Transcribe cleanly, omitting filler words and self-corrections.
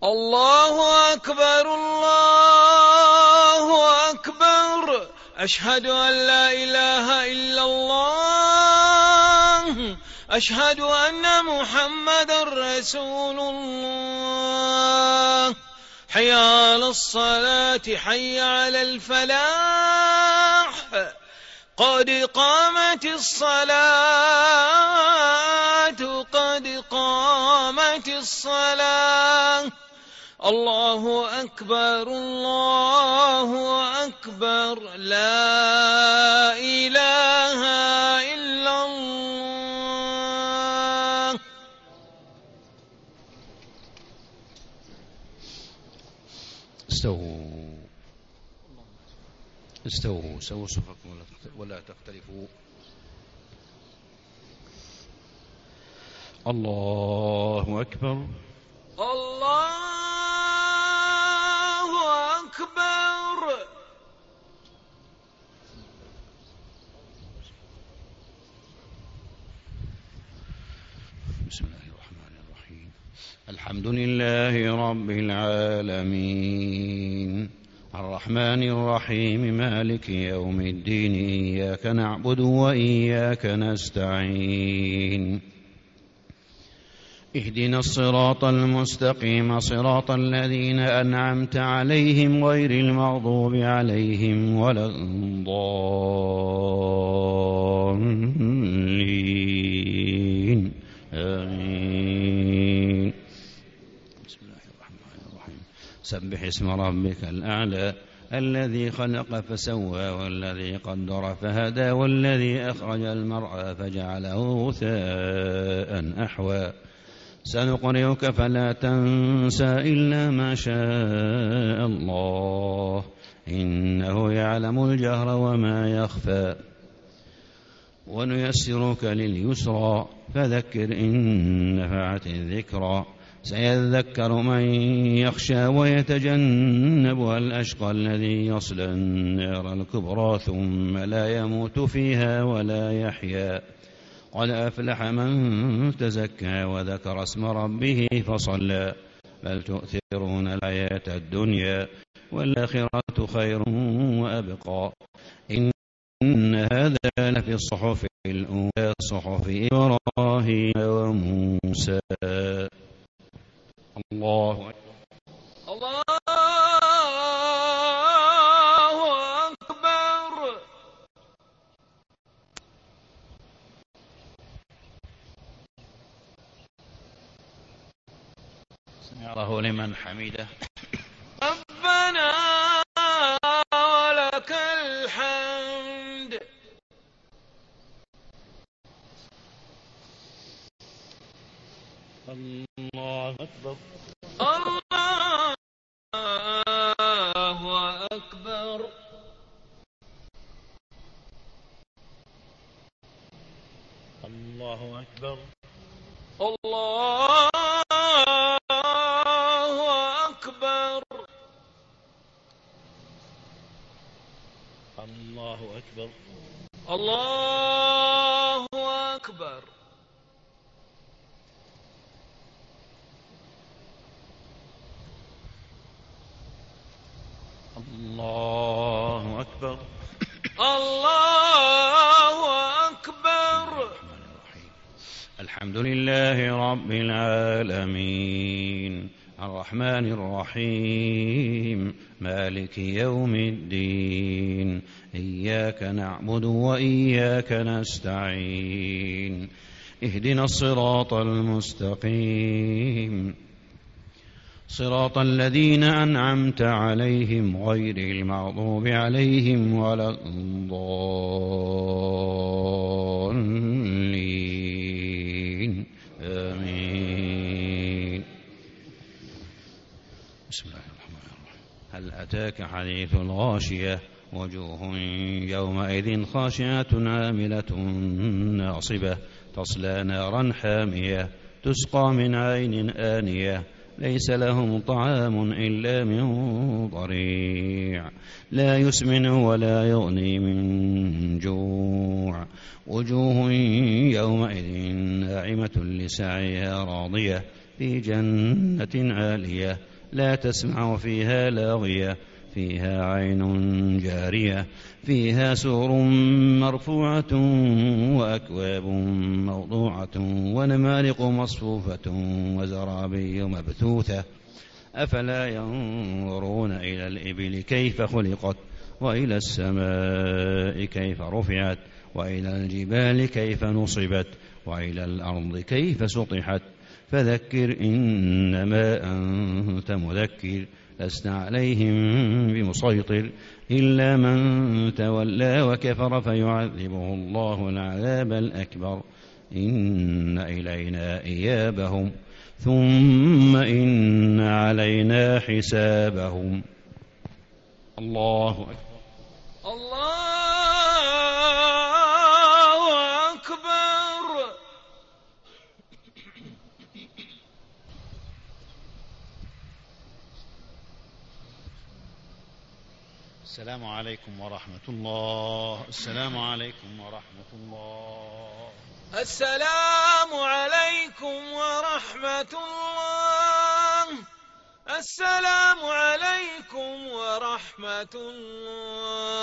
الله أكبر الله أكبر. أشهد أن لا إله إلا الله. أشهد أن محمدا رسول الله. حي على الصلاة حي على الفلاح. قد قامت الصلاة قد قامت الصلاة. الله أكبر الله أكبر. لا إله إلا الله. استووا سووا صفكم ولا تختلفوا. الله أكبر الله أكبر. بسم الله الرحمن الرحيم. الحمد لله رب العالمين الرحمن الرحيم مالك يوم الدين إياك نعبد وإياك نستعين اهدنا الصراط المستقيم صراط الذين أنعمت عليهم غير المغضوب عليهم ولا الضالين آمين. بسم الله الرحمن الرحيم. سبح اسم ربك الأعلى الذي خلق فسوى والذي قدر فهدى والذي أخرج المرعى فجعله غثاء أحوى. سنقرئك فلا تنسى إلا ما شاء الله إنه يعلم الجهر وما يخفى. ونيسرك لليسرى فذكر إن نفعت الذكرى. سيذكر من يخشى ويتجنبها الأشقى الذي يصلى النار الكبرى ثم لا يموت فيها ولا يحيا. قد أفلح من تزكى وذكر اسم ربه فصلى. بل تؤثرون الحياة الدنيا والآخرة خير وأبقى. إن هذا لفي الصحف الأولى صحف إبراهيم وموسى. الله أكبر. الله أكبر. سمع الله لمن حمده. ربنا ولك الحمد. الله أكبر. الله أكبر. الله أكبر. الله أكبر. الله أكبر. الله أكبر. الله أكبر. الله أكبر. الحمد لله رب العالمين الرحمن الرحيم مالك يوم الدين إياك نعبد وإياك نستعين اهدنا الصراط المستقيم صراط الذين أنعمت عليهم غير المغضوب عليهم ولا الضالين آمين. بسم الله الرحمن الرحيم. هل أتاك حديث الغاشية وجوه يومئذ خاشعة عاملة ناصبة تصلى نارا حامية تسقى من عين آنية ليس لهم طعام إلا من ضريع لا يسمن ولا يغني من جوع وجوه يومئذ ناعمة لسعيها راضية في جنة عالية لا تسمع فيها لاغية فيها عين جارية فيها سرر مرفوعة وأكواب موضوعة ونمارق مصفوفة وزرابي مبثوثة أفلا ينظرون إلى الإبل كيف خلقت وإلى السماء كيف رفعت وإلى الجبال كيف نصبت وإلى الأرض كيف سطحت فذكر إنما أنت مذكر لست عليهم بمسيطر إلا من تولى وكفر فيعذبه الله العذاب الأكبر إن إلينا إيابهم ثم إن علينا حسابهم. الله أكبر. الله أكبر. السلام عليكم ورحمة الله. السلام عليكم ورحمة الله. السلام عليكم ورحمة الله. السلام عليكم ورحمة الله.